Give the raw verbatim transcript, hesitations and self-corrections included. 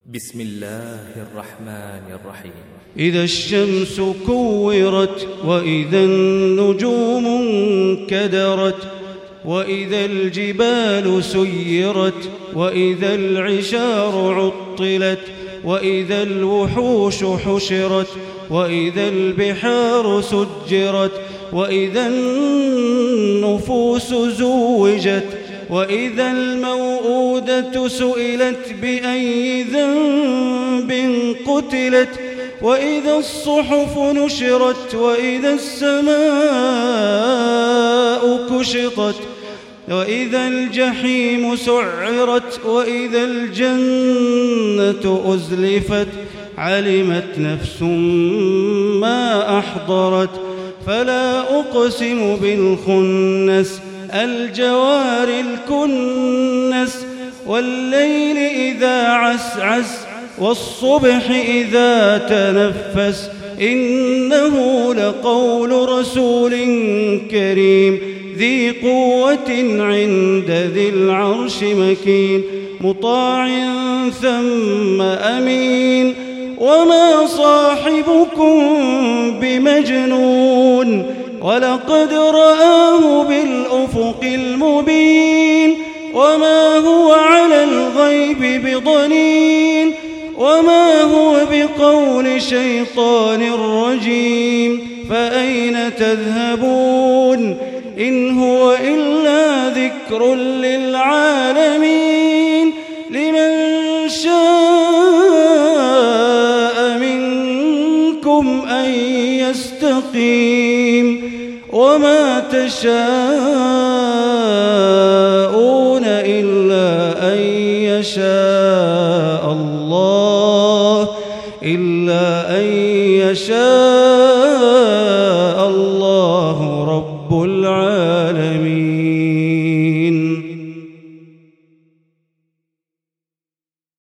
بسم الله الرحمن الرحيم. إذا الشمس كورت وإذا النجوم انكدرت وإذا الجبال سيرت وإذا العشار عطلت وإذا الوحوش حشرت وإذا البحار سجرت وإذا النفوس زوجت وإذا الموءودة سئلت بأي ذنب قتلت وإذا الصحف نشرت وإذا السماء كشطت وإذا الجحيم سعرت وإذا الجنة أزلفت علمت نفس ما أحضرت فلا أقسم بالخنس الجوار الكنس والليل إذا عسعس والصبح إذا تنفس إنه لقول رسول كريم ذي قوة عند ذي العرش مكين مطاع ثم أمين وما صاحبكم بمجنون ولقد رآه بالأفق المبين وما هو على الغيب بضنين وما هو بقول شيطان رجيم فأين تذهبون إن هو إلا ذكر للعالمين لمن شاء منكم أن يستقيم وما تشاءون إلا أن يشاء الله إلا أن يشاء الله رب العالمين.